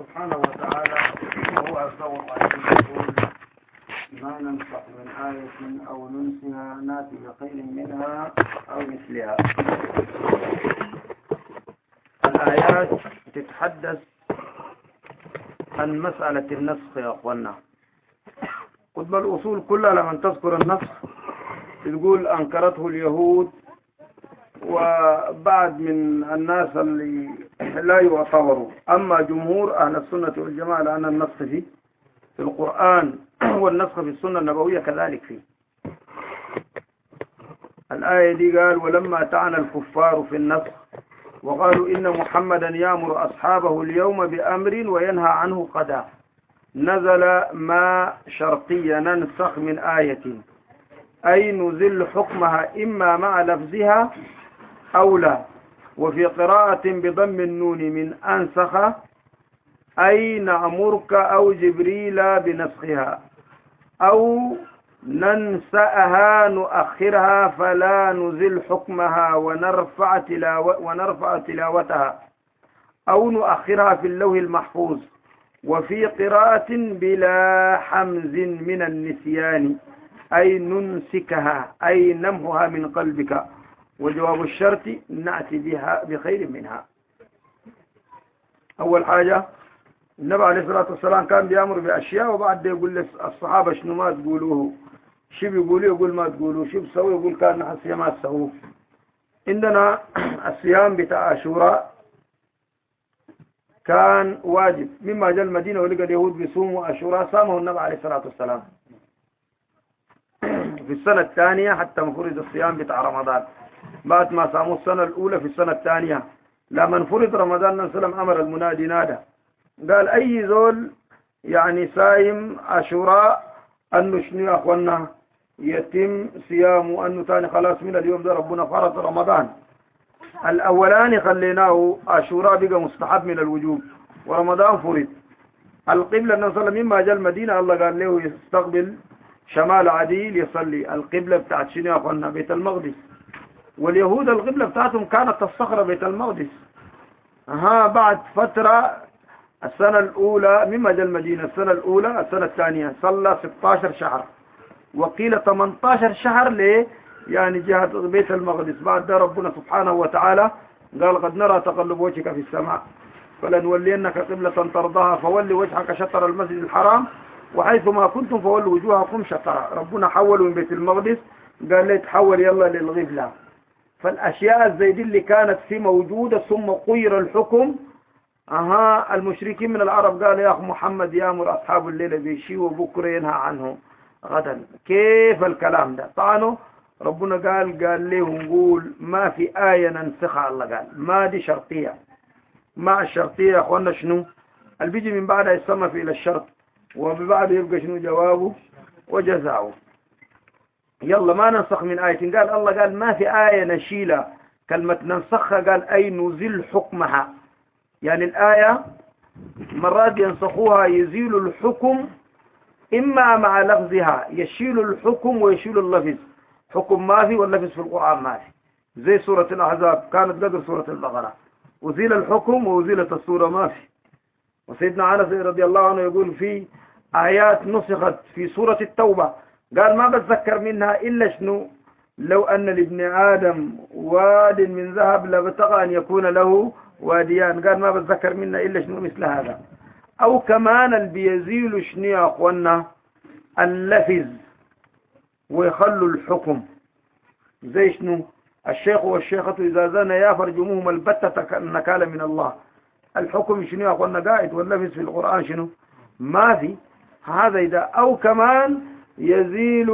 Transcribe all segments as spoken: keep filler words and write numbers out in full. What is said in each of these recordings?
سبحانه وتعالى وهو أصدق القائلين يقول ما ننسخ من آية أو ننسها نأتي بخير منها أو مثلها. الآيات تتحدث عن مسألة النسخ يا أخوانا. قطب الأصول كلها لما تذكر النسخ تقول أنكرته اليهود وبعد من الناس اللي لا يعتبروا. أما جمهور أهل السنة والجماعة لأن النسخ فيه في القرآن والنسخ في السنة النبوية كذلك فيه. الآية دي قال ولما طعن الكفار في النسخ وقالوا إن محمدا يأمر أصحابه اليوم بأمر وينهى عنه قدا نزل ما شرطيا ننسخ من آية أي نزل حكمها إما مع لفظها أو لا. وفي قراءة بضم النون من أنسخ أي نأمرك أو جبريل بنسخها أو ننسأها نؤخرها فلا نزل حكمها ونرفع, تلاو ونرفع تلاوتها أو نؤخرها في اللوح المحفوظ. وفي قراءة بلا حمز من النسيان أي ننسكها أي نمحها من قلبك. وجواب الشرط نأتي بها بخير منها. أول حاجة النبي عليه الصلاة والسلام كان بيأمر بأشياء وبعد يقول للصحابة شنو ما تقولوه، شو بيقولوا يقول ما تقولوا، شو بسوي يقول كان نحسي ما تسووه. عندنا الصيام بتاع عاشوراء كان واجب، مما جاء المدينة ولقى اليهود بيصوموا عاشوراء صامه النبي عليه الصلاة والسلام في السنة الثانية حتى مفرد الصيام بتاع رمضان بعد ما صاموا السنة الأولى. في السنة الثانية لما انفرد رمضان النبي صلى الله عليه وسلم أمر المنادي نادى قال أي زول يعني صايم عاشوراء أنه شنو يا أخوانا يتم صيامه أنه تاني خلاص من اليوم ده ربنا فرض رمضان. الأولاني خليناه عاشوراء بقى مستحب من الوجوب ورمضان فرض. القبلة النبي صلى الله عليه وسلم مما جاء المدينة الله قال له يستقبل شمال عديل يصلي. القبلة بتاعت شنو يا أخوانا بيت المقدس. واليهود القبلة بتاعتهم كانت الصخرة بيت المقدس. ها بعد فترة السنة الأولى مما جاء المدينة السنة الأولى السنة الثانية صلى ستة عشر شهر وقيل ثمانية عشر شهر ليه يعني جهة بيت المقدس. بعد ده ربنا سبحانه وتعالى قال قد نرى تقلب وجهك في السماء فلنولينك قبلة ترضاها فولي وجهك شطر المسجد الحرام وحيث ما كنتم فولوا وجوهكم شطرا. ربنا حولوا من بيت المقدس قال لي تحول يلا للغفلة. فالأشياء الزي دي اللي كانت في موجودة ثم غير الحكم. أها المشركين من العرب قال يا أخ محمد يأمر أصحاب الليلة بشيء وبكرة ينهى عنه غدا. كيف الكلام ده؟ طعنوا ربنا قال قال ليه نقول ما في آية ننسخها. الله قال ما دي شرطية. مع الشرطية يا أخوانا شنو اللي بيجي من بعدها يصنف إلى الشرط وبعد يبقى شنو جوابه وجزاؤه. يلا ما ننسخ من آية. قال الله قال ما في آية نشيلة. كلمة ننسخها قال أي نزل حكمها. يعني الآية مرات ينسخوها يزيل الحكم إما مع لفظها يشيل الحكم ويشيل اللفظ. حكم ما في واللفظ في القرآن ما في. زي سورة الأحزاب كانت قدر سورة البقرة وزيل الحكم وزيلت السورة ما في. وسيدنا أنس رضي الله عنه يقول في آيات نسخت في سورة التوبة قال ما بتذكر منها إلا شنو لو أن لابن آدم واد من ذهب لابتغى أن يكون له واديان. قال ما بتذكر منها إلا شنو مثل هذا. أو كمان اللي بيزيل شنو يا أخوانا اللفظ ويخلوا الحكم زي شنو الشيخ والشيخة إذا زنيا فرجموهما البتة نكالا من الله. الحكم شنو يا أخوانا قاعد واللفظ في القرآن شنو ما في. هذا إذا أو كمان يزيل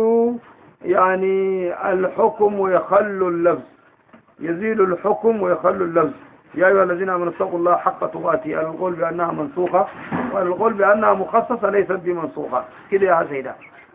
يعني الحكم ويخلوا اللفظ. يزيل الحكم ويخلوا اللفظ. يا أيها الذين آمنوا اتقوا الله حق تقاته. القول بأنها منسوخة والقول بأنها مخصصة ليست بمنسوخة كده يا سيدة.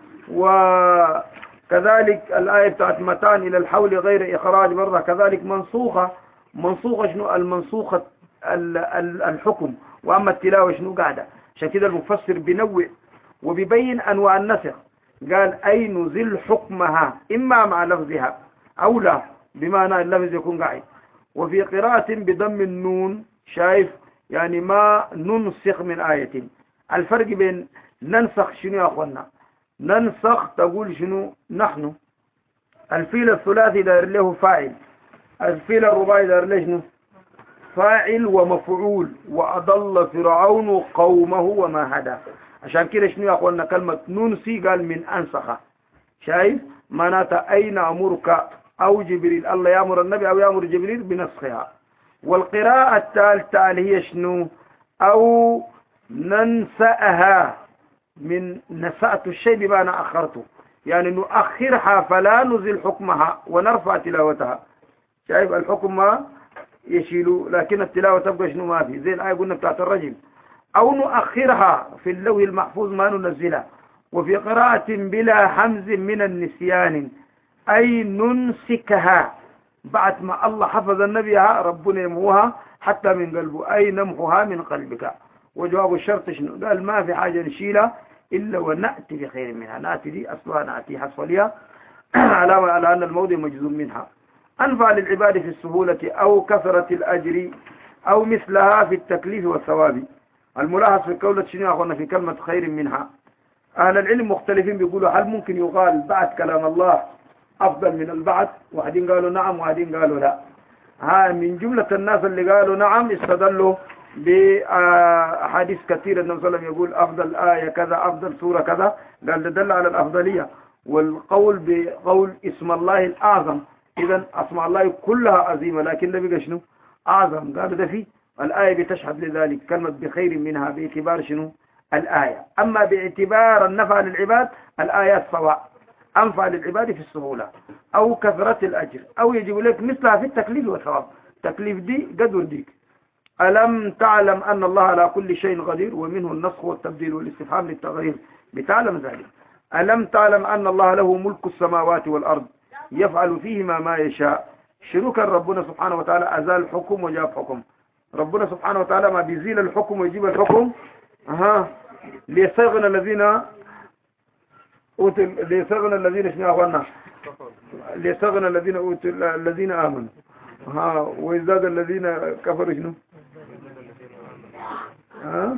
وكذلك الآية بتاعت متان إلى الحول غير إخراج برضه كذلك منسوخة. منسوخة شنو المنسوخة الحكم وأما التلاوة شنو قاعدة. عشان كده المفسر بنوع وبيبين أنواع النسخ. قال أي نزل حكمها إما مع لفظها أو لا بمعنى اللفظ يكون قاعد. وفي قراءة بضم النون شايف يعني ما ننسخ من آية. الفرق بين ننسخ شنو يا أخوانا؟ ننسخ تقول شنو نحن. الفيل الثلاثي دار له فاعل، الفيل الرباعي دار له شنو؟ فاعل ومفعول. وأضل فرعون قومه وما هدى. عشان كده شنو يا أخوانا كلمة ننسي قال من أنسخة. شايف معناتها أين أمرك أو جبريل، الله يأمر النبي أو يأمر جبريل بنسخها. والقراءة الثالثة اللي هي شنو؟ أو ننسأها، من نسأت الشيء بمعنى أخرته، يعني نؤخرها فلا نزل حكمها ونرفع تلاوتها. شايف الحكم ما يشيلوا لكن التلاوة تبقى شنو ما في، زي الآية قلنا بتاعت الرجل. أو نؤخرها في اللوح المحفوظ ما ننزلها. وفي قراءة بلا حمز من النسيان أي ننسكها، بعد ما الله حفظ النبيها ربنا يمحوها حتى من قلبه، أي نمحوها من قلبك. وجواب الشرط شنو؟ قال ما في حاجة نشيلها إلا ونأتي بخير منها. نأتي دي أصلها نأتي حصل لها علامة على أن الموضع مجزوم منها. أنفع للعباد في السهولة أو كثرة الأجر أو مثلها في التكليف والثواب. الملاحظ في قولة شنو أخونا في كلمة خير منها؟ أهل العلم مختلفين بيقولوا هل ممكن يقال بعد كلام الله أفضل من البعد؟ واحدين قالوا نعم واحدين قالوا لا. ها من جملة الناس اللي قالوا نعم استدلوا بأحاديث كثيرة. النبي صلى الله عليه وسلم يقول أفضل آية كذا، أفضل سورة كذا، قال ده دل على الأفضلية. والقول بقول اسم الله الأعظم، إذا أسماء الله كلها عظيمة لكن ده بقى شنو؟ أعظم. قال ده فيه الآية بتشهد لذلك، كلمة بخير منها باعتبار شنو؟ الآية. أما باعتبار النفع للعباد الآيات سواء، أنفع للعباد في السهولة أو كثرة الأجر أو يجب لك مثلها في التكليف والثواب. تكليف دي قدر ديك. ألم تعلم أن الله على كل شيء قدير، ومنه النسخ والتبديل والاستفهام للتغيير، بتعلم ذلك. ألم تعلم أن الله له ملك السماوات والأرض يفعل فيهما ما يشاء. شروكا ربنا سبحانه وتعالى أزال الحكم وجاب حكم. ربنا سبحانه وتعالى ما بيزيل الحكم ويجيب الحكم. أها ليستغنى الذين أوتوا، ليستغنى الذين شنو أخوانا؟ ليستغنى الذين أوتوا الذين آمنوا. ها ويزداد الذين كفروا شنو؟ ها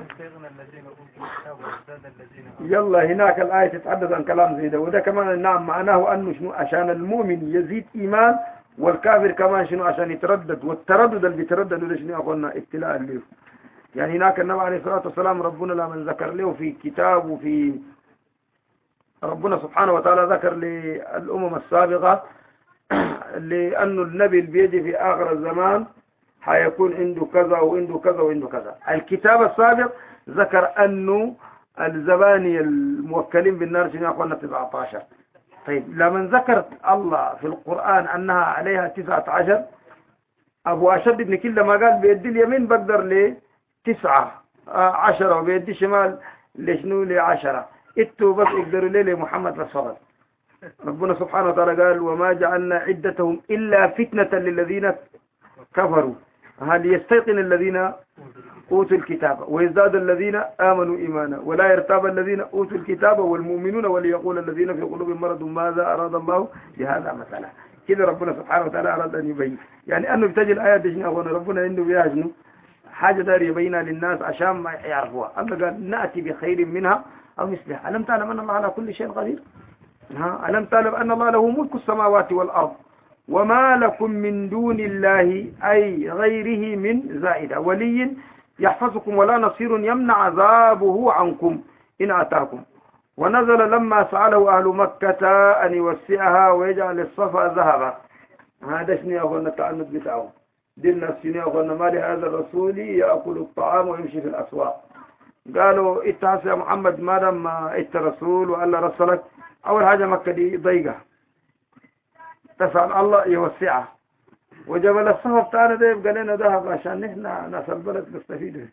يلا هناك الآية تتحدث عن كلام زي ده. وده كمان نعم معناه أنه شنو؟ عشان المؤمن يزيد إيمان، والكافر كمان شنو؟ عشان يتردد. والتردد اللي بيتردد ده شنو أخوانا؟ ابتلاء له. يعني هناك النبي عليه الصلاة والسلام ربنا لمن ذكر له في كتاب، وفي ربنا سبحانه وتعالى ذكر للأمم السابقة لأنه النبي اللي بيجي في آخر الزمان حيكون عنده كذا وعنده كذا وعنده كذا. الكتاب السابق ذكر أنه الزباني الموكلين بالنار شنو أخوانا؟ تسعة عشر. طيب لمن ذكرت الله في القرآن أنها عليها تسعة عشر، أبو أشد بن كل ما قال بيدي اليمين بقدر لتسعة عشرة وبيدي الشمال لشنو؟ لعشرة. اتوا بس يقدروا ليه لمحمد بس فقط. ربنا سبحانه وتعالى قال وما جعلنا عدتهم إلا فتنة للذين كفروا هل يستيقن الذين أوتوا الكتاب ويزداد الذين آمنوا إيمانا ولا يرتاب الذين أوتوا الكتاب والمؤمنون وليقول الذين في قلوبهم مرض ماذا أراد الله بهذا مثلا. كده ربنا سبحانه وتعالى أراد أن يبين، يعني أنه بتجي الآيات دي شنو ربنا عنده بيها شنو؟ حاجة دار يبينها للناس عشان ما يعرفوها. الله قال نأتي بخير منها أو مثلها. ألم تعلم أن الله على كل شيء قدير؟ ها ألم تعلم أن الله له ملك السماوات والأرض وما لكم من دون الله أي غيره من زائدة ولي يحفظكم ولا نصير يمنع عذابه عنكم إن أتاكم. ونزل لما سأله أهل مكة أن يوسعها ويجعل الصفا ذهبا. هذا شنو يقولنا التعنت بتاعه دينا شنو يقولنا ما لهذا الرسول يأكل الطعام ويمشي في الأسواق. قالوا اتحس يا محمد ما دام ات رسول وقال رسلك أول حاجة مكة دي ضيقة تسأل الله يوسعها، وجبل الصفا بتاعنا ده يبقى لنا ذهب عشان نحن ناس البلد نستفيد.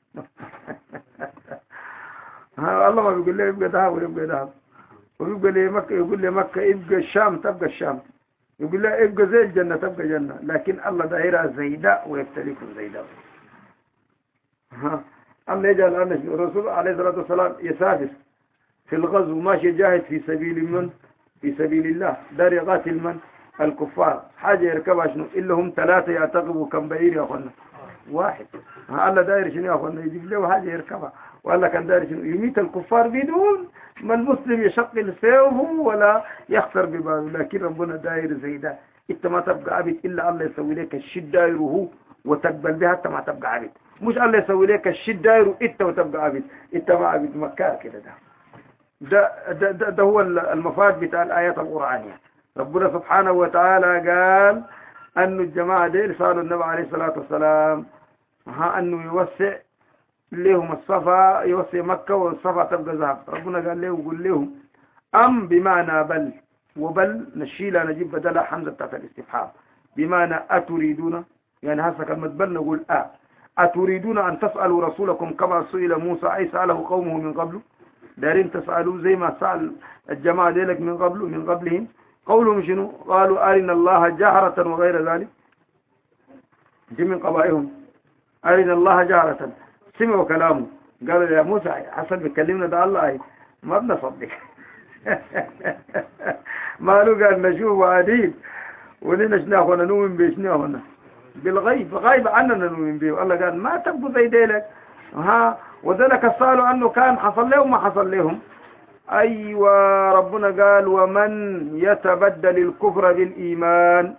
الله ما بيقول لي يبقى ذهب ويبقى ذهب، ويبقى لي مكة يقول لي مكة يبقى الشام تبقى الشام، يقول لي يبقى زي الجنة تبقى جنة، لكن الله دائرة زيداء ويبتليكم زيداء. ها الله يجعل أن الرسول عليه الصلاة والسلام يسافر في الغزو ماشي جاهد في سبيل من في سبيل الله دار يقاتل من الكفار، حاجة يركبها شنو إلا هم ثلاثة يعتقبوا كم بعير يا أخوانا واحد. الله داير شنو يا اخوانا؟ يجيب له حاجه يركبها، ولا كان داير شنو؟ يميت الكفار بدون ما المسلم يشقل سيفه ولا يخسر بباله. لكن ربنا داير زي ده، انت ما تبقى عبد الا الله يسوي لك الشد دايره وتقبل بها، انت ما تبقى عبد. مش الله يسوي لك الشد دايره انت وتبقى عبد، انت ما عبد مكار كده. ده ده ده, ده, ده هو المفاد بتاع الآيات القرآنية. ربنا سبحانه وتعالى قال أن الجماعة دي صاروا النبي عليه الصلاة والسلام ها أنه يوسع لهم الصفا، يوسع مكة والصفا تبقى ذهب. ربنا قال لهم قل لهم أم بمعنى بل، وبل نشيلها نجيب بدلها حمزة بتاعت الاستفهام، بمعنى أتريدون، يعني هسه كلمة بل نقول أ أتريدون أن تسألوا رسولكم كما سئل موسى أي سأله قومه من قبله، دارين تسألوا زي ما سأل الجماعة ديلك من قبل من قبلهم. قولهم شنو؟ قالوا أرنا الله جهرة وغير ذلك، دي من قبائهم. أرنا الله جهرة، سمعوا كلامه قالوا يا موسى حسن بيكلمنا ده الله ما بنصدق. ما له قال نشوف عديد ولنا شنو هنا نؤمن بشنو هنا بالغيب، غايب عننا نؤمن به. الله قال ما تبقوا زي ديلك ها. وذلك قالوا أنه كان حصل لهم ما حصل لهم. أيوة ربنا قال ومن يتبدل الكفر بالإيمان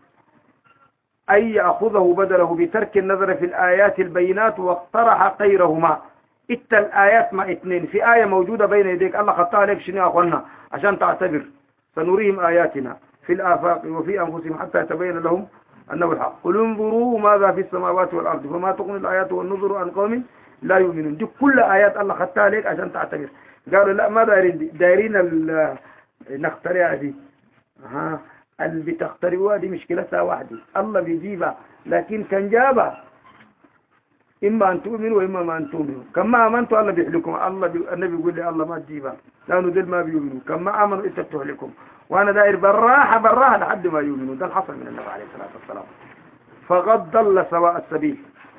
أي يأخذه بدله بترك النظر في الآيات البينات واقترح غيرهما. إت الآيات ما اثنين، في آية موجودة بين يديك الله خطاها لك شنو يا أخوانا عشان تعتبر. سنريهم آياتنا في الآفاق وفي أنفسهم حتى يتبين لهم أنه الحق. قل انظروا ماذا في السماوات والأرض فما تغني الآيات والنظر عن قوم لا يؤمنون. دي كل آيات الله خطاها لك عشان تعتبر. قالوا لا ما دايرين دي، دايرين نخترعها دي. ها اللي بتخترعوها دي مشكلتها واحدة، الله بيجيبها لكن كان جابها إما أن تؤمنوا وإما ما أن تؤمنوا. كما آمنتوا الله بيحلكم، الله بي... النبي يقول لي الله ما تجيبها لأنه دل ما بيؤمنوا. كما آمنوا إنت بتهلكم، وأنا داير براحة براحة لحد ما يؤمنوا. ده الحصل من النبي عليه الصلاة والسلام. فقد ضل سواء السبيل.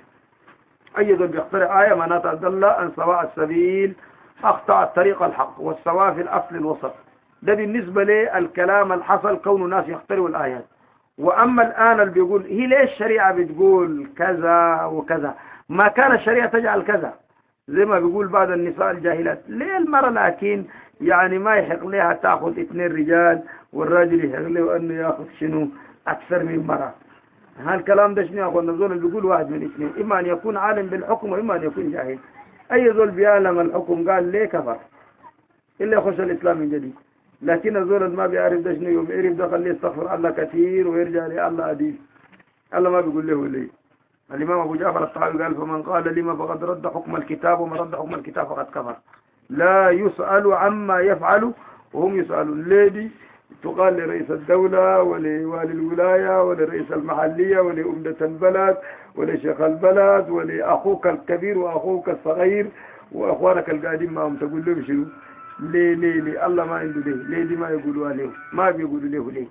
أيضا بيخترع آية معناتها ضل عن سواء السبيل، أخطأ الطريق الحق، والسواء في الأصل الوسط. ده بالنسبة للكلام الحصل كون الناس يخترعوا الآيات. وأما الآن اللي بيقول هي ليش الشريعة بتقول كذا وكذا، ما كان الشريعة تجعل كذا زي ما بيقول بعض النساء الجاهلات. ليه المرأة لكن يعني ما يحق لها تأخذ اثنين رجال والراجل يحق له أنه يأخذ شنو أكثر من مرأة؟ هالكلام ده شنو يقول نزول اللي بيقول واحد من اثنين، إما أن يكون عالم بالحكم وإما أن يكون جاهل. أي ذول بيعلم الحكم قال ليه كفر إلا يخش الإسلام من جديد. لكن الزول ما بيعرف ده شنو يوم يعرف ده خليه يستغفر الله كثير ويرجع لله أديب. الله ما بيقول له ليه. الإمام أبو جعفر الطحاوي قال فمن قال لما فقد رد حكم الكتاب ومن رد حكم الكتاب فقد كفر. لا يسأل عما يفعل وهم يسألون. ليه دي تقال لرئيس الدولة ولوالي الولاية ولرئيس المحلية ولأمدة البلد ولشيخ البلد ولأخوك الكبير وأخوك الصغير وأخوانك القادم معهم تقول لهم شنو؟ ليه ليه ليه الله ما عنده ليه ليه دي ما يقولوا عليه ما بيقولوا له ليه.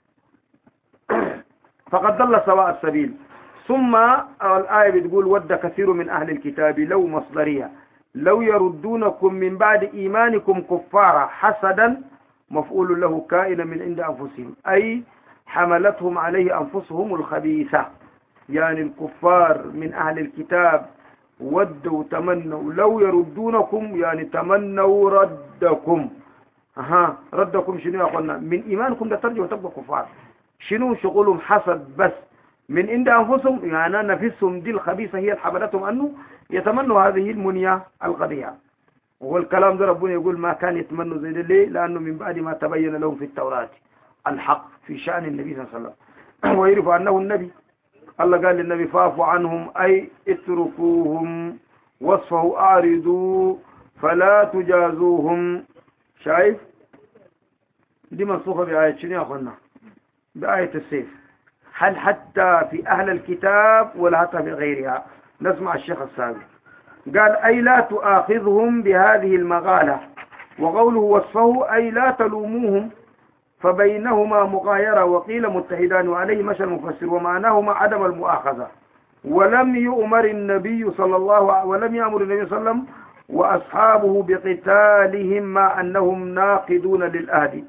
فقد ضل سواء السبيل. ثم الآية بتقول ود كثير من أهل الكتاب لو مصدرية لو يردونكم من بعد إيمانكم كفارا حسدا مفعول له كائنا من عند أنفسهم أي حملتهم عليه أنفسهم الخبيثة. يعني الكفار من أهل الكتاب ودوا تمنوا لو يردونكم يعني تمنوا ردكم. أها ردكم شنو يا أخوانا؟ من إيمانكم ده ترجعوا تبقى كفار. شنو شغلهم؟ حسد بس من عند أنفسهم، يعني نفسهم دي الخبيثة هي حملتهم أنه يتمنوا هذه المنية القضية. والكلام ده ربنا يقول ما كان يتمنوا زي ده. ليه؟ لأنه من بعد ما تبين لهم في التوراة الحق في شأن النبي صلى الله عليه وسلم ويعرفوا أنه النبي. الله قال للنبي فاعفوا عنهم أي اتركوهم وصفه أعرضوا فلا تجازوهم. شايف دي منصوفة بآية شنو يا أخوانا؟ بآية السيف. هل حتى في أهل الكتاب ولا حتى في غيرها؟ نسمع الشيخ السابق قال أي لا تؤاخذهم بهذه المغالة. وقوله وصفه أي لا تلوموهم فبينهما مغايرة وقيل متحدان وعليه مشى المفسر ومعناهما عدم المؤاخذة. ولم يؤمر النبي صلى الله عليه ولم يأمر النبي صلى الله عليه وسلم وأصحابه بقتالهم مع أنهم ناقضون للأهد.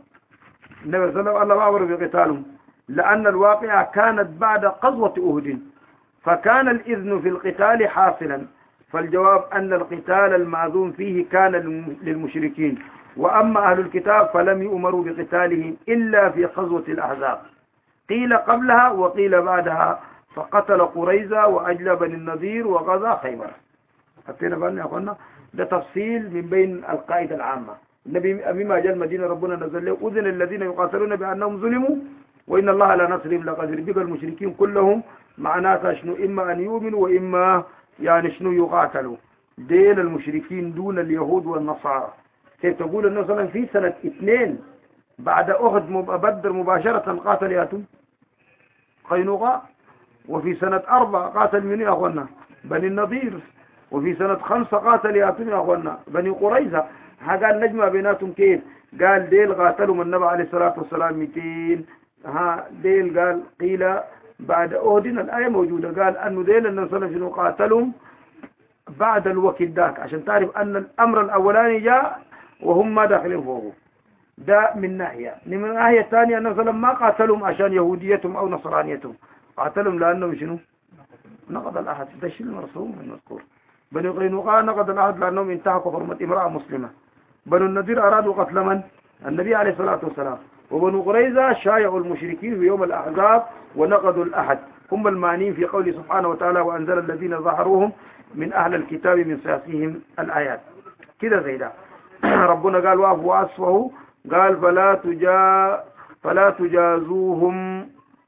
النبي صلى الله عليه وسلم الله أمر بقتالهم لأن الواقعة كانت بعد قضوة أهد فكان الإذن في القتال حاصلا. فالجواب أن القتال المأذون فيه كان للمشركين، وأما أهل الكتاب فلم يؤمروا بقتالهم إلا في غزوة الأحزاب، قيل قبلها وقيل بعدها، فقتل قريظة وأجلى بني النضير وغزا خيبر. حطينا بالنا يا أخوانا، ده تفصيل من بين القاعدة العامة. النبي بما جاء المدينة ربنا نزل له أذن الذين يقاتلون بأنهم ظلموا وإن الله على نصرهم لقدير. بقى المشركين كلهم معناتها شنو؟ إما أن يؤمنوا وإما يعني شنو يقاتلوا. دين المشركين دون اليهود والنصارى. كيف تقول أنه مثلا في سنة اثنين بعد أحد بدر مباشرة قاتل ياتون قينقاع، وفي سنة أربعة قاتل من يا أخوانا بني النضير، وفي سنة خمسة قاتل ياتون يا أخوانا بني قريظة. قال نجمع بيناتهم كيف؟ قال ديل قاتلوا من النبي عليه الصلاة والسلام مئتين، ها ديل قال قيل بعد أهدنا الآية موجودة، قال أنه ديل النبي صلى الله عليه وسلم قاتلهم بعد الوقت ذاك، عشان تعرف أن الأمر الأولاني جاء وهم ما داخلين فوقه. ده من ناحية. من الناحية الثانية النبي صلى الله عليه وسلم ما قاتلهم عشان يهوديتهم أو نصرانيتهم، قاتلهم لأنهم شنو؟ نقض العهد. ده شيء مرسوم المذكور. بني قينقاع نقض العهد لأنهم انتهكوا حرمة امرأة مسلمة. بنو النضير أرادوا قتل من؟ النبي عليه الصلاة والسلام. وبنو قريظة شايعوا المشركين في يوم الأحزاب ونقضوا العهد. هم المعنيين في قوله سبحانه وتعالى وأنزل الذين ظهروهم من أهل الكتاب من صياصيهم الآيات. كده زي ده. ربنا قال وعفوا وأصفحوا، قال فلا تجا فلا تجازوهم،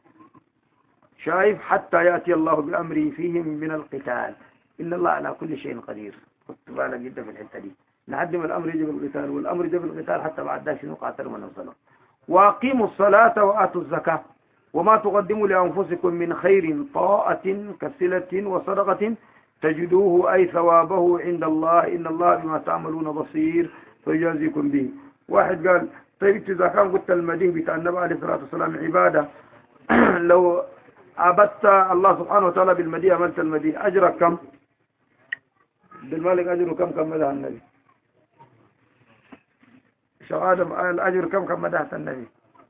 شايف حتى يأتي الله بأمره فيهم من القتال، إن الله على كل شيء قدير. خدت بالك جدا في الحتة دي، لحد ما الأمر يجي بالقتال، والأمر يجي بالقتال حتى بعد ذلك نقاتل من الصلاة. وأقيموا الصلاة وآتوا الزكاة وما تقدموا لأنفسكم من خير طاعة كصلة وصدقة تجدوه أي ثوابه عند الله إن الله بما تعملون بصير فيجازيكم به. واحد قال طيب إذا كان قلت المدين بتاع النبي عليه الصلاة والسلام عبادة لو عبدت الله سبحانه وتعالى بالمدين عملت المدين أجرك كم؟ بالمالك أجره كم كم مدح النبي؟ شو آدم الأجر كم كم مدحت النبي؟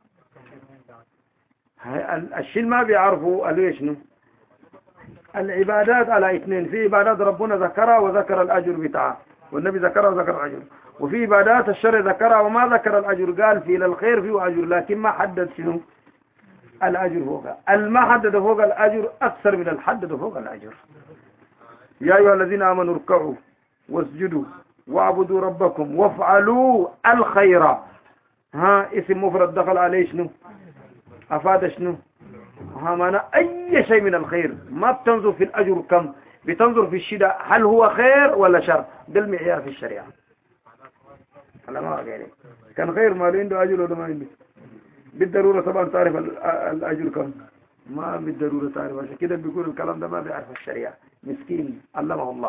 الشيء ما بيعرفوا قالوا شنو؟ العبادات على اثنين، في عبادات ربنا ذكرها وذكر الأجر بتاعها، والنبي ذكرها وذكر الأجر، وفي عبادات الشر ذكرها وما ذكر الأجر، قال في للخير فيه أجر لكن ما حدد شنو الأجر فوقها. الما حدد فوق الأجر أكثر من الحدد فوق الأجر. يا أيها الذين آمنوا اركعوا واسجدوا واعبدوا ربكم وافعلوا الخير. ها اسم مفرد دخل عليه شنو؟ أفاد شنو؟ ها معنى أي شيء من الخير. ما بتنظر في الأجر كم، بتنظر في الشدة هل هو خير ولا شر. ده المعيار في الشريعة. على ما يعني كان خير ما عنده أجر ولا ما عنده. بالضرورة طبعا تعرف الأجر كم، ما بالضرورة تعرف. عشان كده بيقول الكلام ده ما بيعرف الشريعة، مسكين علمه الله.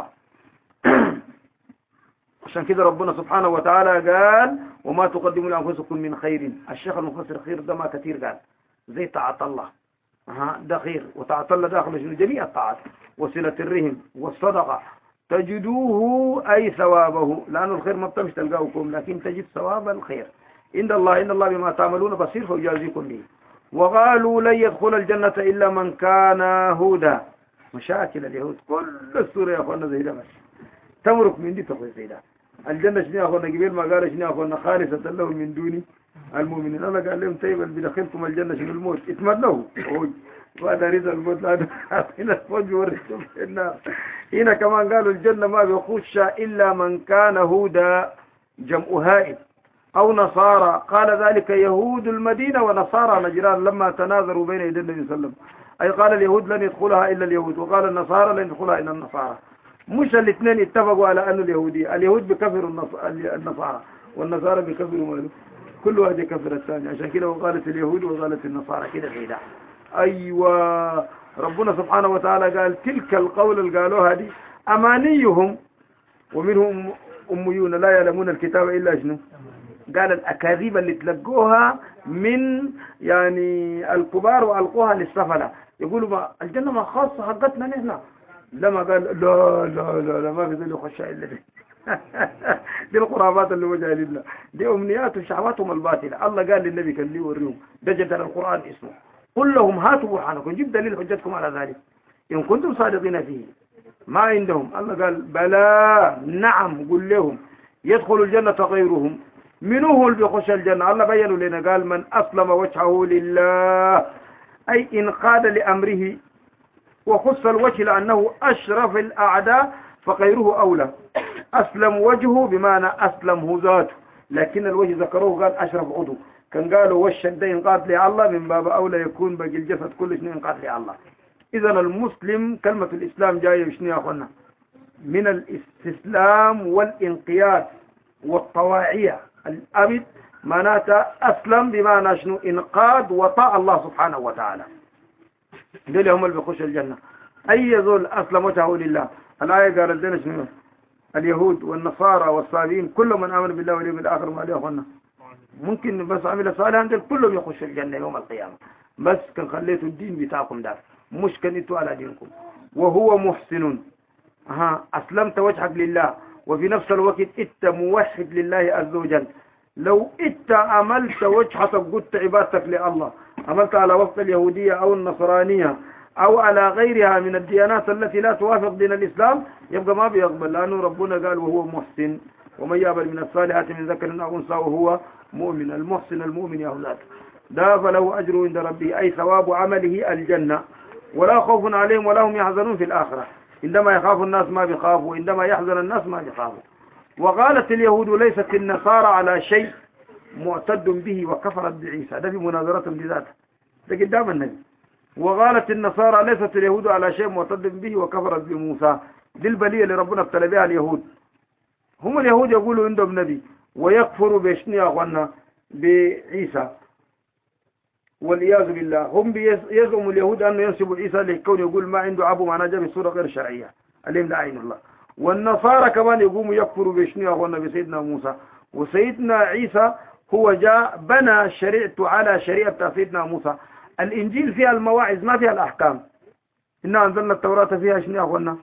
عشان كده ربنا سبحانه وتعالى قال وما تقدموا لأنفسكم من خير. الشيخ المفسر خير ده ما كثير قال زي طاعة الله، ها ده خير، وطاعة الله داخل شنو؟ جميع الطاعات، وصلة الرحم والصدقة تجدوه أي ثوابه، لأن الخير ما بتمش تلقاوكم لكن تجد ثواب الخير عند الله إن الله بما تعملون بصير فيجازيكم به. وقالوا لن يدخل الجنة إلا من كان هودا. مشاكل اليهود كل السورة يا أخوانا زي ده بس تمرك من دي تقول زي ده. الجنة شنو يا أخوانا قبل ما قال شنو يا أخوانا خالصة لهم من دون المؤمنين. الله قال لهم طيب اللي بدخلكم الجنة شنو الموت اتمنوا وهذا رزق الموت لا هنا الموت بيورثكم في النار. هنا كمان قالوا الجنة ما بيخش إلا من كان هودا جمع هائد أو نصارى. قال ذلك يهود المدينة ونصارى نجران لما تناظروا بين يدي النبي صلى الله عليه وسلم. أي قال اليهود لن يدخلها إلا اليهود، وقال النصارى لن يدخلها إلا النصارى. مش الاثنين اتفقوا على أن اليهودية، اليهود بكفروا النصارى والنصارى بكفروا ماله، كل واحد يكفر الثاني. عشان كده وقالت اليهود وقالت النصارى كده كده. أيوة ربنا سبحانه وتعالى قال تلك القول اللي قالوها دي أمانيهم ومنهم أميون لا يعلمون الكتاب إلا شنو. قال الأكاذيب اللي تلقوها من يعني الكبار وألقوها للسفلة، يقولوا ما الجنة ما خاصة حقتنا نحن. لما قال لا لا لا, لا ما في ذلك خشاء إلا دي دي الخرافات اللي وجه لله، دي أمنيات وشهواتهم الباطلة. الله قال للنبي كان لي وريهم ده جدل القرآن اسمه قل لهم هاتوا برهانكم، جيب دليل حجتكم على ذلك. إن كنتم صادقين فيه ما عندهم. الله قال بلى نعم قل لهم يدخل الجنة غيرهم. من هو اللي بيخش الجنة؟ الله بيّنوا لنا قال من أسلم وجهه لله أي انقاد لأمره، وخص الوجه لأنه أشرف الأعداء فغيره أولى. أسلم وجهه بمعنى أسلمه ذاته، لكن الوجه ذكروه قال أشرف عضو. كان قالوا وش ده ينقاد لله من باب أولى يكون باقي الجسد كله شنو ينقاد لله. إذا المسلم كلمة الإسلام جاية شنو يا أخوانا؟ من الاستسلام والانقياد والطواعية. الأبد معناتها أسلم بمعنى شنو؟ انقاد وطاع الله سبحانه وتعالى. دول هم اللي بيخشوا الجنة. أي ذول أسلم وجهه لله. الآية قالت لنا شنو؟ اليهود والنصارى والصابين كل من آمن بالله واليوم الآخر ما عليه أخوانا ممكن بس عمل صالحا دول كلهم يخشوا الجنة يوم القيامة، بس كان خليتوا الدين بتاعكم ده مش كان انتوا على دينكم. وهو محسن، ها أسلمت وجهك لله وفي نفس الوقت انت موحد لله عز وجل. لو انت عملت وجهك قلت عبادتك لله، عملت على وفق اليهودية أو النصرانية أو على غيرها من الديانات التي لا توافق دين الإسلام، يبقى ما بيقبل، لأنه ربنا قال وهو محسن ومن يعمل من الصالحات من ذكر أو أنثى وهو مؤمن. المحسن المؤمن يا أولاد ده فله أجر عند ربه أي ثواب عمله الجنة، ولا خوف عليهم ولا هم يحزنون في الآخرة. عندما يخاف الناس ما بيخافوا، عندما يحزن الناس ما بيخافوا. وقالت اليهود ليست النصارى على شيء معتد به وكفرت بعيسى. ده في مناظرة بذاته ده قدام النبي. وقالت النصارى ليست اليهود على شيء معتد به وكفرت بموسى. دي البلية اللي ربنا ابتلى بها اليهود. هم اليهود يقولوا عندهم نبي ويكفروا بشنو يا اخوانا؟ بعيسى والعياذ بالله. هم يزعموا اليهود انه ينسبوا عيسى لكون يقول ما عنده ابو معناه جاء بصوره غير شرعيه عليهم لعين الله. والنصارى كمان يقوموا يكفروا بشنو يا اخوانا؟ بسيدنا موسى. وسيدنا عيسى هو جاء بنى شريعته على شريعه سيدنا موسى. الانجيل فيها المواعظ ما فيها الاحكام. انا انزلنا التوراه فيها شنو يا اخوانا؟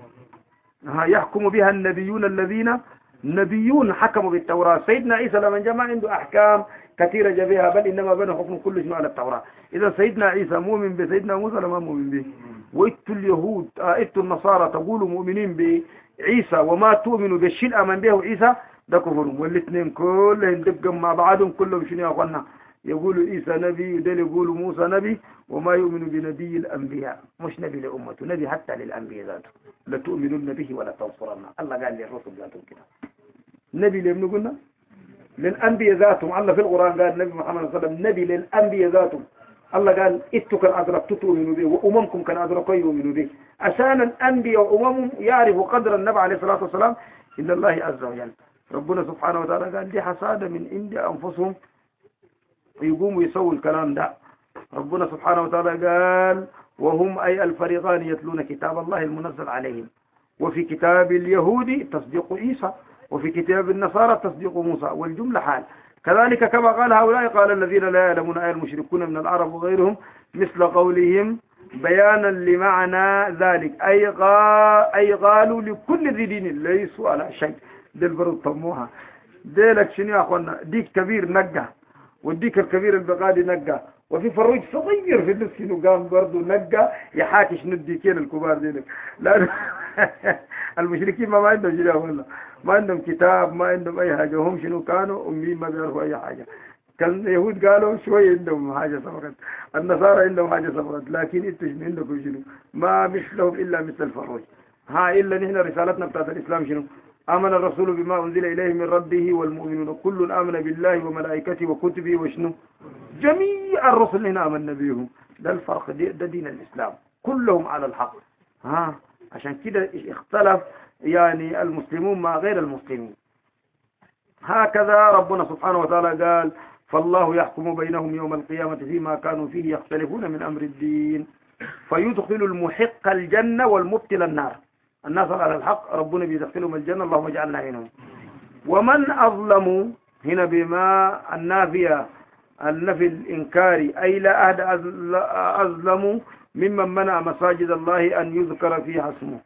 ها يحكم بها النبيون الذين نبيون حكموا بالتوراة. سيدنا عيسى لما جاء ما عنده أحكام كثيرة جابها، بل إنما بنى حكم كل شيء على التوراة. إذا سيدنا عيسى مؤمن بسيدنا موسى لما مؤمن به. وإنتوا اليهود إنتوا النصارى تقولوا مؤمنين بعيسى وما تؤمنوا بالشيء آمن به عيسى، ده كفرهم. والاثنين كلهم دقوا مع بعضهم كلهم شنو يا أخوانا؟ يقولوا عيسى نبي ودول يقولوا موسى نبي، وما يؤمن بنبي الأنبياء، مش نبي لأمته، نبي حتى للأنبياء ذاته. لتؤمنون به ولا تنصرن. الله قال للرسل ذاتهم كده. نبي لمن قلنا؟ للأنبياء ذاتهم. الله في القرآن قال النبي محمد صلى الله عليه وسلم نبي للأنبياء ذاتهم. الله قال إتوا كان أدركتوا تؤمنوا به وأممكم كان أدركوا يؤمنوا به، عشان الأنبياء وأممهم يعرفوا قدر النبي عليه الصلاة والسلام إن الله عز وجل. ربنا سبحانه وتعالى قال دي حسادة من عند أنفسهم يقوموا يسووا الكلام ده. ربنا سبحانه وتعالى قال وهم أي الفريقان يتلون كتاب الله المنزل عليهم. وفي كتاب اليهود تصديق عيسى، وفي كتاب النصارى تصديق موسى، والجملة حال. كذلك كما قال هؤلاء قال الذين لا يعلمون أي المشركون من العرب وغيرهم مثل قولهم بيانا لمعنى ذلك أي, غا أي قالوا لكل ذي دين ليسوا على شيء. ديل برد طموها ديلك شنو يا أخوانا؟ ديك كبير نقى والديك الكبير البقالي نقى، وفي فروج صغير في النص شنو قام برضه نقى يحاكي شنو الديكين الكبار ديلك. لأن المشركين ما, ما عندهم شنو والله، ما عندهم كتاب ما عندهم أي حاجة، هم شنو كانوا أمين ما بيعرفوا أي حاجة. كان اليهود قالوا شوية عندهم حاجة سبقت، النصارى عندهم حاجة سبقت، لكن انتوا شنو عندكم شنو؟ ما مثلهم إلا مثل الفروج. ها إلا نحن رسالتنا بتاعت الإسلام شنو؟ آمن الرسول بما أنزل إليه من ربه والمؤمنون كل آمن بالله وملائكته وكتبه وشنو؟ جميع الرسل هنا آمنا بهم. ده الفرق، ده دين الإسلام كلهم على الحق. ها عشان كده اختلف يعني المسلمون مع غير المسلمين. هكذا ربنا سبحانه وتعالى قال فالله يحكم بينهم يوم القيامة فيما كانوا فيه يختلفون من أمر الدين فيدخل المحق الجنة والمبتل النار. الناس على الحق ربنا بيدخلهم الجنة، اللهم اجعلنا منهم. ومن أظلم هنا بما النافية النفي الإنكاري أي لا أحد أظلم ممن منع مساجد الله أن يذكر فيها اسمه.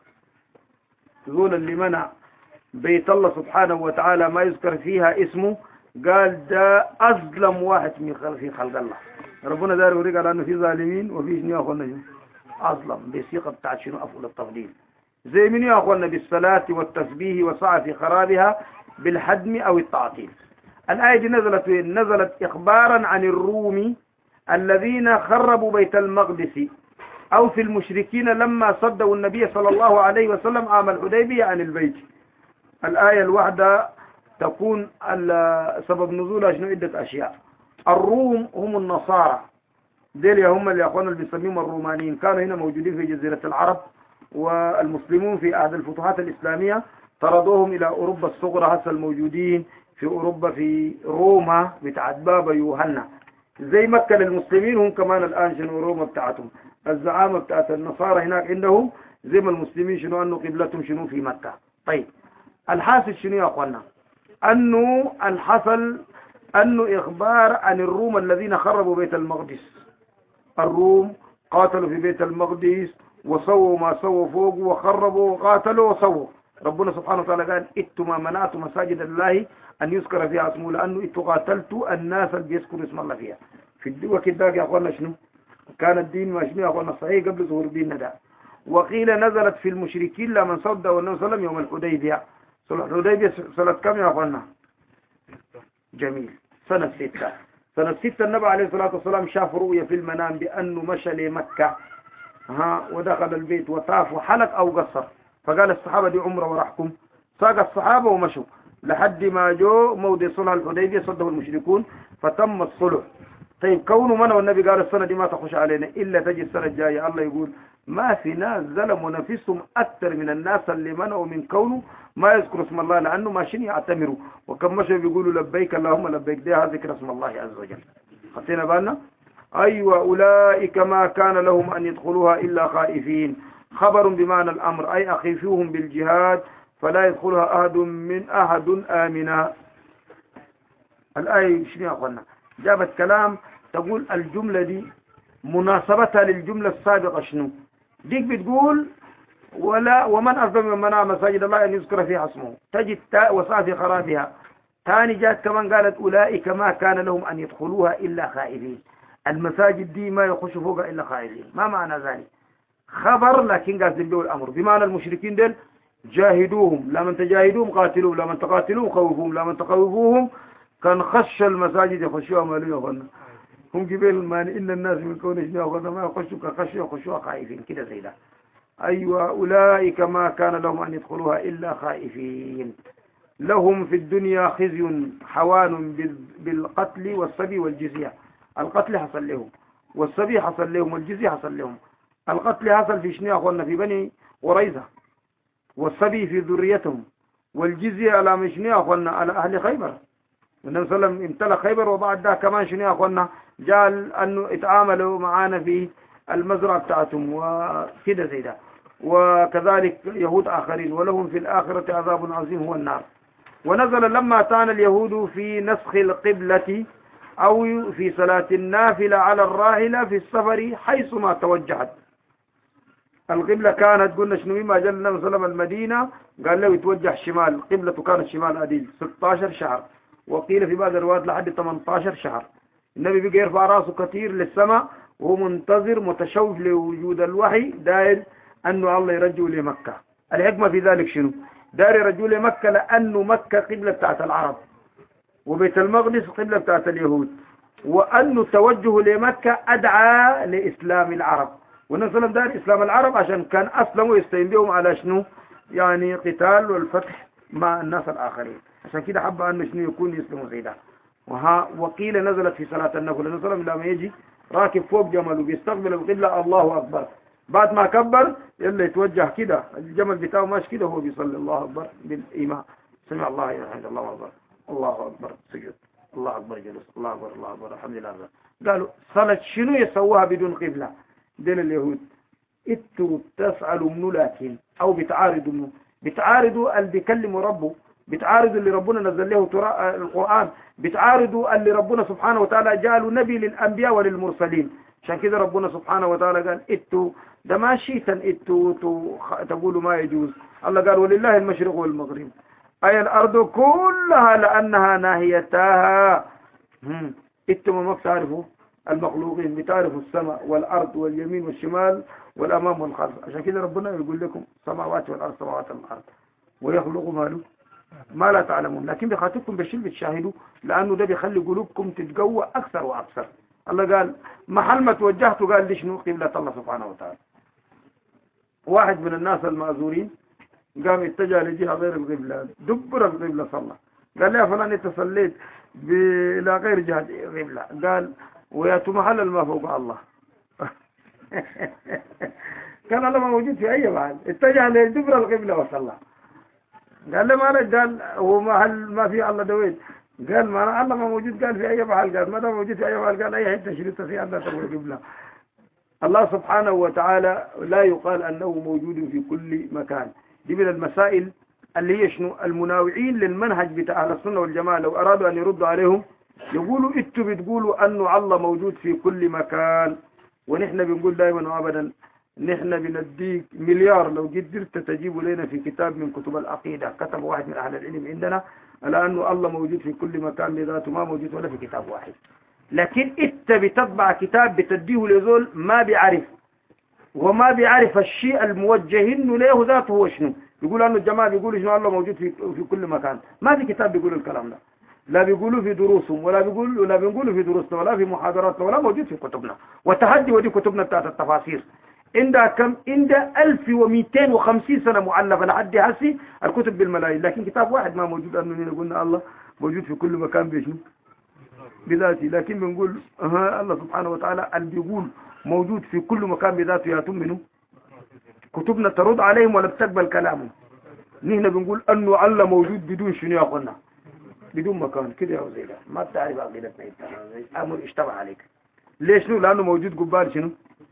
يقول اللي منع بيت الله سبحانه وتعالى ما يذكر فيها اسمه قال ده أظلم واحد في خلق الله. ربنا دار يوريك على أنه في ظالمين وفي شنو أخونا أظلم بصيغة بتاعت شنو أفعل التفضيل. زي من يا أخوانا بالصلاة والتسبيح وسعى في خرابها بالحدم أو التعطيل. الآية دي نزلت نزلت إخبارا عن الروم الذين خربوا بيت المقدس أو في المشركين لما صدوا النبي صلى الله عليه وسلم عام الحديبية عن البيت. الآية الواحدة تكون سبب نزولها شنو عدة أشياء. الروم هم النصارى، ديل هم اللي أخوانا اللي بيسميهم الرومانيين، كانوا هنا موجودين في جزيرة العرب، والمسلمون في أحد الفتوحات الإسلامية طردوهم إلى أوروبا الصغرى، هسه الموجودين في أوروبا في روما بتاعت بابا يوحنا. زي مكة للمسلمين هم كمان الآن شنو روما بتاعتهم، الزعامة بتاعت النصارى هناك عندهم زي ما المسلمين شنو أنه قبلتهم شنو في مكة. طيب الحاصل شنو يا أخوانا؟ أنه الحصل أنه إخبار عن الروم الذين خربوا بيت المقدس. الروم قاتلوا في بيت المقدس وسووا ما سووا فوق وخربوا وقاتلوا وسووا. ربنا سبحانه وتعالى قال اتما منعت مساجد الله أن يذكر فيها اسمه لأنه اتو قاتلتوا الناس اللي بيذكروا اسم الله فيها. في الوقت ده يا أخوانا شنو كان الدين ما شنو يا أخوانا صحيح قبل ظهور الدين ده. وقيل نزلت في المشركين لمن صدوا النبي صلى الله عليه وسلم يوم الحديبية. صلح الحديبية سنة كم يا أخوانا؟ جميل، سنة ستة. سنة ستة النبي عليه الصلاة والسلام شاف رؤية في المنام بأنه مشى لمكة ها ودخل البيت وطاف وحلق أو قصر، فقال الصحابة دي عمره ورحكم، ساق الصحابة ومشوا لحد ما جو موضع صلح الحديبية صده المشركون فتم الصلح. طيب كونه منع والنبي قال السنة دي ما تخش علينا إلا تجي السنة الجاية، الله يقول ما في ناس ظلموا نفسهم أكثر من الناس اللي منعوا من كونه ما يذكر اسم الله لأنه ماشيين يعتمروا، وكم مشوا بيقولوا لبيك اللهم لبيك، ده ذكر اسم الله عز وجل. خطينا بالنا؟ أيوة أولئك ما كان لهم أن يدخلوها إلا خائفين، خبر بمعنى الأمر أي أخيفوهم بالجهاد فلا يدخلها أحد من أحد آمنا. الآية شنو يا أخوانا؟ جابت كلام تقول الجملة دي مناسبتها للجملة السابقة شنو؟ ديك بتقول ولا ومن أظلم من منع مساجد الله أن يذكر فيها اسمه، تجد تاء وصاء في خرابها. ثاني جات كمان قالت أولئك ما كان لهم أن يدخلوها إلا خائفين، المساجد دي ما يخش فوقها إلا خائفين. ما معنى ذلك؟ خبر لكن قاصد به الأمر، بمعنى المشركين دول جاهدوهم، لما تجاهدوهم قاتلوهم، لما تقاتلوهم خوفوهم، لما تخوفوهم كان خش المساجد يخشوها مالين يخلنا هم جبال ما إن الناس من كون إجناء ما يخشوا كخشوا يخشوها خائفين كده زي ده. أيوة أولئك ما كان لهم أن يدخلوها إلا خائفين، لهم في الدنيا خزي حوان بالقتل والصبي والجزية. القتل حصل لهم والصبي حصل لهم والجزية حصل لهم. القتل حصل في شنو يا أخوانا؟ في بني قريظة، والصبي في ذريتهم، والجزية على مشنو يا أخوانا؟ على أهل خيبر. النبي صلى الله عليه وسلم امتلك خيبر، وبعد ده كمان شنو يا أخوانا؟ جال أنه اتعاملوا معانا في المزرعة بتاعتهم وكده زي ده. وكذلك يهود آخرين ولهم في الآخرة عذاب عظيم هو النار. ونزل لما كان اليهود في نسخ القبلة أو في صلاة النافلة على الراحلة في السفر حيث ما توجهت. القبلة كانت قلنا شنو ما جل النبي صلى الله عليه وسلم المدينة قال له يتوجه شمال، القبلة كانت شمال عديل ستة عشر شهر، وقيل في بعض الروايات لحد ثمانية عشر شهر. النبي بقى يرفع راسه كثير للسماء وهو منتظر متشوف لوجود الوحي، داير أنه الله يرجعه لمكة. الحكمة في ذلك شنو؟ داير يرجعه لمكة لأنه مكة قبلة بتاعت العرب، وبيت المقدس قبلة بتاعت اليهود، وأنه توجه لمكة أدعى لإسلام العرب. والنبي صلى الله عليه وسلم دار إسلام العرب عشان كان أسلموا يستعين بهم على شنو؟ يعني قتال والفتح مع الناس الآخرين. عشان كده حب أنه شنو يكون يسلموا زي ده. وها وقيل نزلت في صلاة النفل. النبي صلى الله عليه وسلم لما يجي راكب فوق جمله بيستقبل القبلة الله أكبر، بعد ما كبر يلا يتوجه كده الجمل بتاعه ماشي كده هو بيصلي الله أكبر بالإيمان، سمع الله يحمد الله أكبر الله أكبر سجد الله أكبر جلس الله أكبر الله أكبر الحمد لله. قالوا صلاة شنو يسووها بدون قبلة؟ دين اليهود انتوا بتسألوا منه لكن أو بتعارضوا منه، بتعارضوا اللي بيكلموا ربه، بتعارضوا اللي ربنا نزل له القرآن، بتعارضوا اللي ربنا سبحانه وتعالى جعله نبي للأنبياء وللمرسلين. عشان كده ربنا سبحانه وتعالى قال اتوا ده ما شيتا اتوا تقولوا ما يجوز. الله قال ولله المشرق والمغرب أي الأرض كلها لأنها ناهيتها. اتوا ما بتعرفوا المخلوقين، بتعرفوا السماء والأرض واليمين والشمال والأمام والخلف. عشان كده ربنا يقول لكم سماوات والأرض سماوات والأرض ويخلق ماله ما لا تعلمون، لكن بخاطبكم بالشيء بتشاهدوا، لأنه ده بيخلي قلوبكم تتقوى أكثر وأكثر. الله قال محل ما توجهتوا قال لي شنو؟ قبلة الله سبحانه وتعالى. واحد من الناس المأزورين قام اتجه لجهة غير القبلة، دبر القبلة صلى، قال لي يا فلان انت صليت إلى غير جهة القبلة، قال وياتوا محل ما فوق الله. كان الله ما موجود في أي محل، اتجه لدبر القبلة وصلى. قال له مالك؟ قال هو محل ما في الله دويت. قال ما الله ما موجود، قال في أي محل، قال ما دام موجود في أي محل، قال أي حتة شريطة فيها الله تبغى القبلة. الله سبحانه وتعالى لا يقال أنه موجود في كل مكان. دي من المسائل اللي هي شنو؟ المناوعين للمنهج بتاع أهل السنة والجماعة لو أرادوا أن يردوا عليهم يقولوا انتوا بتقولوا أنه الله موجود في كل مكان، ونحن بنقول دائما وأبدا نحن بنديك مليار لو قدرت تجيب لنا في كتاب من كتب العقيدة كتب واحد من أهل العلم عندنا على أنه الله موجود في كل مكان لذاته، ما موجود ولا في كتاب واحد. لكن انت بتطبع كتاب بتديه لزول ما بيعرف وما بيعرف الشيء الموجه انه له ذاته هو شنو، يقول انه الجماعه بيقولوا شنو الله موجود في في كل مكان. ما في كتاب بيقول الكلام ده، لا بيقولوا في دروسهم ولا بيقولوا ولا بنقولوا في دروسنا ولا في محاضراتنا ولا موجود في كتبنا. وتحدي ودي كتبنا بتاعت التفاسير عندها كم؟ عندها ألف ومئتين وخمسين سنه مؤلفه لحد هسي الكتب بالملايين، لكن كتاب واحد ما موجود انه قلنا الله موجود في كل مكان بشنو؟ بذاته. لكن بنقول ها الله سبحانه وتعالى اللي بيقول موجود في كل مكان بذاته يا منه كتبنا ترد عليهم ولا بتقبل كلامهم. نحن بنقول انه الله موجود بدون شنو يا اخوانا؟ بدون مكان كده يا وزير. ما بتعرف عقيدتنا انت، امر اشتبه عليك. ليش شنو؟ لانه موجود قبال شنو؟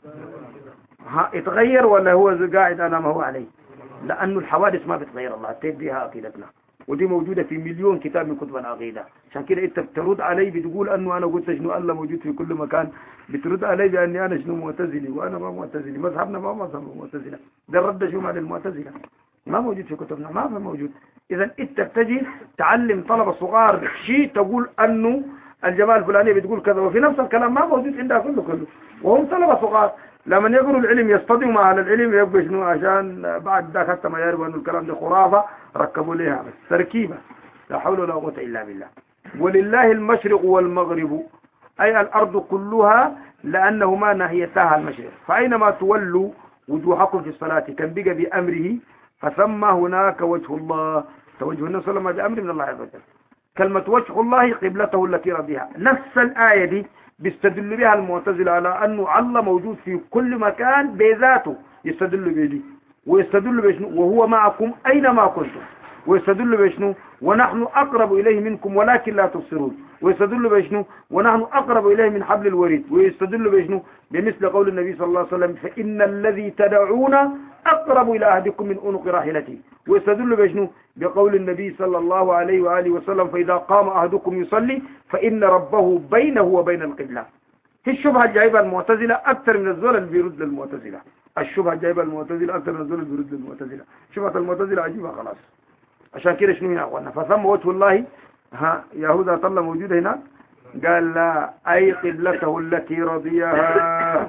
ها اتغير ولا هو قاعد انا ما هو عليه؟ لانه الحوادث ما بتغير الله تديها عقيدتنا، ودي موجودة في مليون كتاب من كتب العقيدة. عشان كده انت بترد علي بتقول انه انا قلت شنو الله موجود في كل مكان، بترد علي باني انا شنو معتزلي، وانا ما معتزلي، مذهبنا ما مذهب معتزلة. ده الرد شو مال المعتزلة؟ ما موجود في كتبنا، ما في موجود. اذا انت بتجي تعلم طلبة صغار شيء تقول انه الجماعة الفلانية بتقول كذا، وفي نفس الكلام ما موجود عندها كله كله، وهم طلبة صغار. لما يقروا العلم يصطدموا مع اهل العلم يبقى شنو؟ عشان بعد ذاك حتى ما يعرفوا انه الكلام ده خرافه ركبوا لها بس تركيبه. لا حول ولا قوه الا بالله. ولله المشرق والمغرب اي الارض كلها لانه ما ناحيتها المشرق، فاينما تولوا وجوهكم في الصلاه كان بقى بامره فثم هناك وجه الله. توجه النبي صلى الله عليه وسلم بامر من الله عز وجل. كلمه وجه الله قبلته التي رضيها. نفس الايه دي بيستدل بها المعتزلة على أنه الله موجود في كل مكان بذاته، يستدل به ويستدل بشنو؟ وهو معكم أينما كنتم. ويستدل بشنو؟ ونحن أقرب إليه منكم ولكن لا تبصرون. ويستدل بشنو؟ ونحن أقرب إليه من حبل الوريد. ويستدل بشنو؟ بمثل قول النبي صلى الله عليه وسلم فإن الذي تدعون أقرب إلى أحدكم من عنق راحلته. ويستدل بشنو؟ بقول النبي صلى الله عليه وآله وسلم فإذا قام أحدكم يصلي فإن ربه بينه وبين القبلة. في الشبهة الجايبة المعتزلة أكثر من الزول اللي بيرد للمعتزلة. الشبهة الجايبة المعتزلة أكثر من الزول اللي بيرد للمعتزلة. شبهة المعتزلة عجيبة خلاص. عشان كده شنو يا أخوانا؟ فثم وجه الله. ها يهوذا طلع موجود هنا قال لا أي قبلته التي رضيها.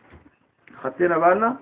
خدتنا بالنا؟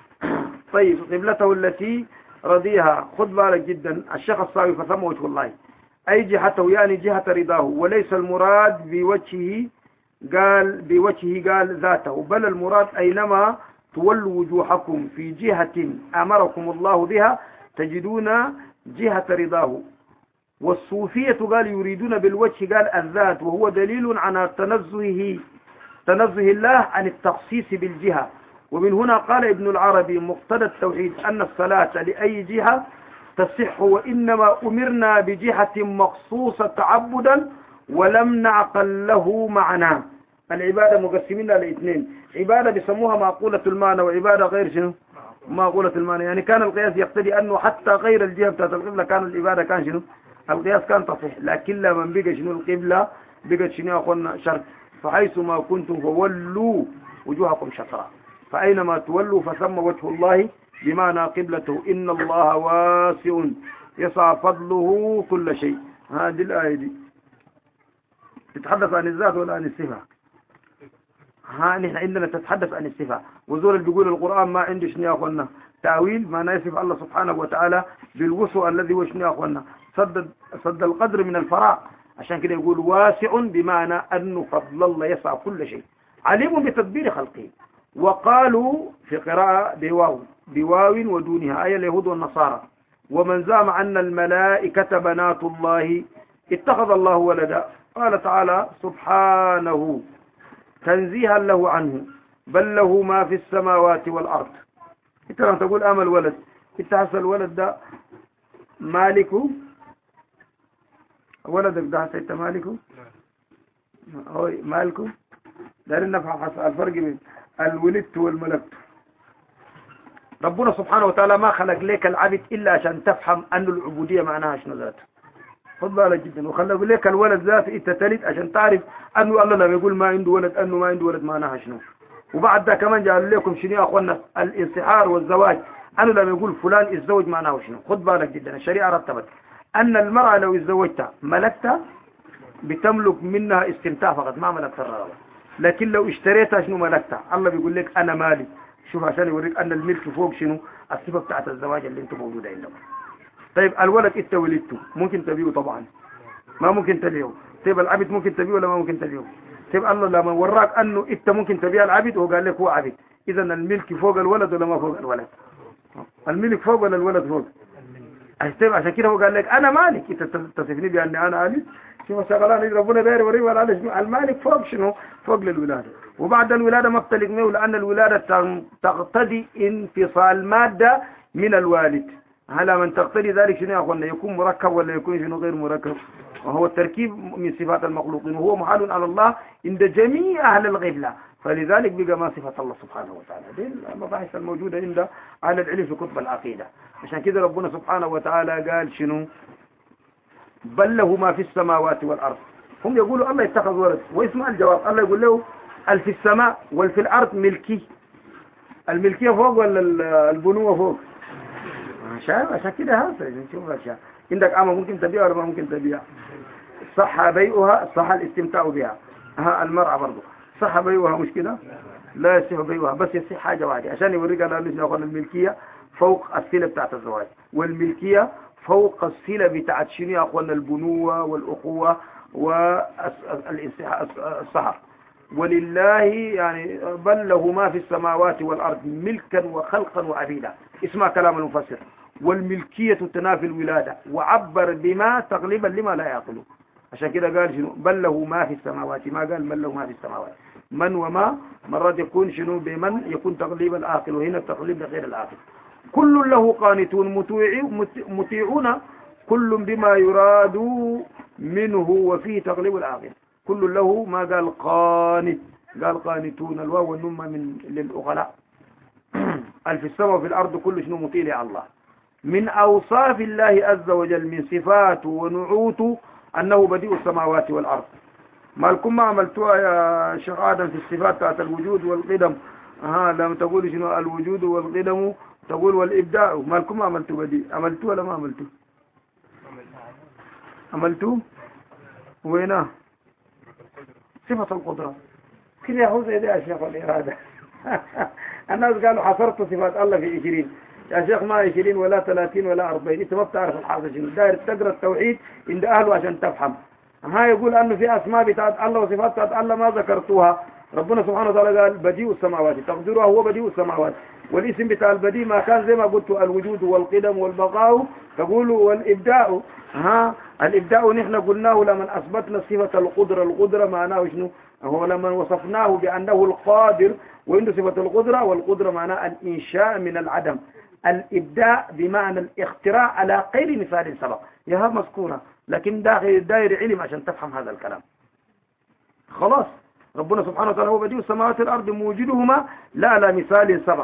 طيب قبلته التي رضيها خذ بالك جدا. الشيخ الصاوي فثم وجه الله أي جهته يعني جهة رضاه، وليس المراد بوجهه قال بوجهه قال ذاته، بل المراد أينما تولوا وجوهكم في جهة أمركم الله بها تجدون جهة رضاه. والصوفية قال يريدون بالوجه قال الذات، وهو دليل على تنزهه تنزه الله عن التخصيص بالجهة. ومن هنا قال ابن العربي مقتضى التوحيد أن الصلاة لأي جهة تصح، وإنما أمرنا بجهة مخصوصة تعبدا ولم نعقل له معنى. العبادة مقسمين لاثنين، عبادة بيسموها معقولة المعنى وعبادة غير شنو؟ معقولة المعنى. يعني كان القياس يقتضي أنه حتى غير الجهة بتاعت القبلة كان العبادة كان شنو؟ القياس كان تصح. لكن لما بقى شنو القبلة بقت شنو يا أخوانا؟ شرط. فحيث ما كنتم فولوا وجوهكم شطرا، فأينما تولوا فثم وجه الله بمعنى قبلته. إن الله واسع يسع فضله كل شيء. هذه الآية دي تتحدث عن الذات ولا عن الصفة؟ ها نحن عندنا تتحدث عن الصفة، وزول اللي بيقول القرآن ما عنده شنو يا أخوانا تأويل، ما يصف الله سبحانه وتعالى بالوسع الذي هو شنو يا أخوانا صد صد القدر من الفراغ. عشان كده يقول واسع بمعنى أنه فضل الله يسع كل شيء، عليم بتدبير خلقه. وقالوا في قراءة بواو بواو ودونها أي اليهود والنصارى، ومن زعم أن الملائكة بنات الله اتخذ الله ولدا، قال تعالى سبحانه تنزيها له عنه، بل له ما في السماوات والأرض. انت لما تقول أما الولد، انت حس الولد ده مالكه، ولدك ده حس انت مالكه هو مالكه، دارين نفهم الفرق بين الولدت والملكت. ربنا سبحانه وتعالى ما خلق لك العبد إلا عشان تفهم أن العبودية معناها شنو ذاته. خد بالك جدا، وخلق لك الولد ذاته انت تلد عشان تعرف أنه الله لما يقول ما عنده ولد أنه ما عنده ولد معناها شنو. وبعد ده كمان جعل لكم شنو يا أخوانا الانصحار والزواج، أنه لما يقول فلان الزوج معناه شنو. خد بالك جدا، الشريعة رتبت أن المرأة لو اتزوجتها ملكتها بتملك منها استمتاع فقط، ما ملكت الرغبة. لكن لو اشتريتها شنو ملكتها، الله بيقول لك أنا مالي. شوف عشان يوريك أن الملك فوق شنو الصفة بتاعت الزواج اللي انتم موجودة عندكم. طيب الولد انت ولدته ممكن تبيه طبعا، ما ممكن تبيه. طيب العبد ممكن تبيه ولا ما ممكن تبيه؟ طيب الله لما وراك أنه انت ممكن تبيه العبد وهو قال لك هو عبد، إذا الملك فوق الولد ولا ما فوق الولد؟ الملك فوق ولا الولد فوق؟ طيب عشان كده هو قال لك أنا مالك، انت تصفني بأني أنا عبد. شوف شغلان ربنا داير يوريه على شنو المالك فوق شنو فوق للولادة. وبعد الولادة ما بتلق منه، لأن الولادة تقتضي انفصال مادة من الوالد. على من تقتضي ذلك شنو يا أخوانا، يكون مركب ولا يكون شنو غير مركب، وهو التركيب من صفات المخلوقين، وهو محال على الله عند جميع أهل الغفلة، فلذلك بقى ما صفة الله سبحانه وتعالى. دي المباحث الموجودة عند أهل العلم في كتب العقيدة. عشان كده ربنا سبحانه وتعالى قال شنو بل له ما في السماوات والأرض. هم يقولوا الله يتخذ ولد، واسمع الجواب، الله يقول له ال في السماء والفي الأرض ملكي. الملكية فوق ولا البنوة فوق؟ عشان عشان كده هذا نشوف عشان عندك أما ممكن تبيع ولا ما ممكن تبيع. صح بيعها، صح الاستمتاع بها. ها المرأة برضو صح بيعها، مش كده؟ لا يصح بيعها، بس يصح حاجة واحدة عشان يوريك أن الملكية فوق الصلة بتاعت الزواج، والملكية فوق الصلة بتاعت شنو يا أخوانا البنوة والأخوة والصحر. ولله يعني بل له ما في السماوات والأرض ملكا وخلقا وعبيدا. اسمع كلام المفسر، والملكية تنافي الولادة، وعبر بما تغلبا لما لا يعقله. عشان كده قال شنو بل له ما في السماوات، ما قال بل له ما في السماوات. من وما مرات يكون شنو بمن يكون تغليب العاقل، وهنا التغليب لغير العاقل. كل له قانتون مطيعون كل بما يراد منه، وفيه تغليب العاقل. كل له ما قال قانت، قال قانتون، الواو والنون من للأغلاء. في السماء وفي الأرض كل شنو مطيع على الله. من أوصاف الله عز وجل من صفاته ونعوته أنه بديع السماوات والأرض. ما لكم ما عملتوها يا شيخ آدم في الصفات بتاعت الوجود والقدم؟ ها لما تقول شنو الوجود والقدم تقول والإبداع، ما لكم ما عملتوا بديع؟ عملتوه ولا ما عملتوه؟ عملتوه وينه؟ صفة القدرة كده يا زي ده يا شيخ الإرادة. الناس قالوا حصرت صفات الله في عشرين يا شيخ، ما عشرين ولا ثلاثين ولا أربعين، انت ما بتعرف الحاصل شنو. داير تقرأ التوحيد عند أهله عشان تفهم. ها يقول أنه في أسماء بتاعت الله وصفات بتاعت الله ما ذكرتوها. ربنا سبحانه وتعالى قال بديع السماوات، تقديرها هو بديع السماوات، والاسم بتاع البديع ما كان زي ما قلت الوجود والقدم والبقاء، تقولوا والإبداع. ها الإبداع نحن قلناه لمن أثبتنا صفة القدرة. القدرة معناه شنو؟ هو لما وصفناه بأنه القادر وعنده صفة القدرة، والقدرة معناه الإنشاء من العدم. الإبداع بمعنى الاختراع على غير مثال سبق، يا مذكورة، لكن داخل داير علم عشان تفهم هذا الكلام. خلاص ربنا سبحانه وتعالى هو بديع السماوات والأرض موجودهما لا على مثال سبق،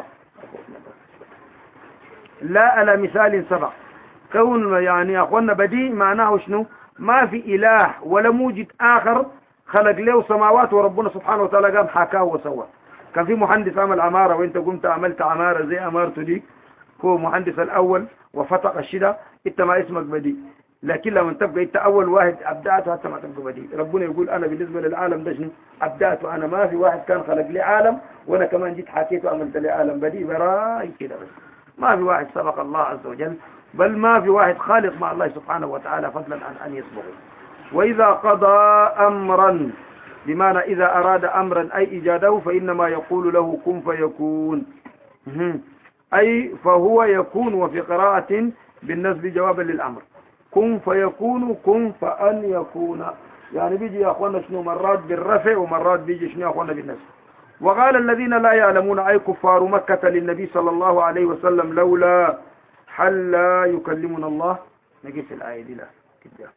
لا على مثال سبق. كون يعني يا أخوانا بديع معناه شنو؟ ما في إله ولا موجد آخر خلق له سماوات وربنا سبحانه وتعالى قام حكاه وسوى. كان في مهندس عمل عمارة وانت قمت عملت عمارة زي عمارته دي، هو مهندس الأول وفتق الشدة، انت ما اسمك بديع. لكن لما تبقى انت اول واحد ابدعته حتى ما تبقى بديل. ربنا يقول انا بالنسبه للعالم ده شنو ابدعته انا، ما في واحد كان خلق لي عالم وانا كمان جيت حكيته عملت لي عالم بديل براي كده بس. ما في واحد سبق الله عز وجل، بل ما في واحد خالق مع الله سبحانه وتعالى فضلا عن ان يسبقه. واذا قضى امرا بمعنى اذا اراد امرا اي ايجاده فانما يقول له كن فيكون، اي فهو يكون. وفي قراءه بالنسب جوابا للامر كن فيكون، كن فأن يكون، يعني بيجي يا أخوانا شنو مرات بالرفع ومرات بيجي شنو يا أخوانا بالنسب. وقال الذين لا يعلمون أي كفار مكة للنبي صلى الله عليه وسلم لولا حل لا يكلمنا الله. نجي في الآية دي لا كده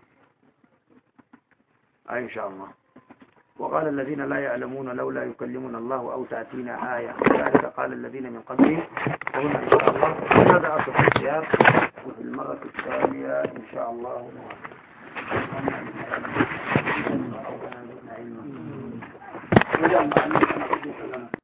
آية إن شاء الله. وقال الذين لا يعلمون لولا يكلمنا الله أو تأتينا آية ذلك قال الذين من قبلهم. وهنا إن شاء الله هذا أصل السياق، وفي المرة الثانية إن شاء الله نعلم.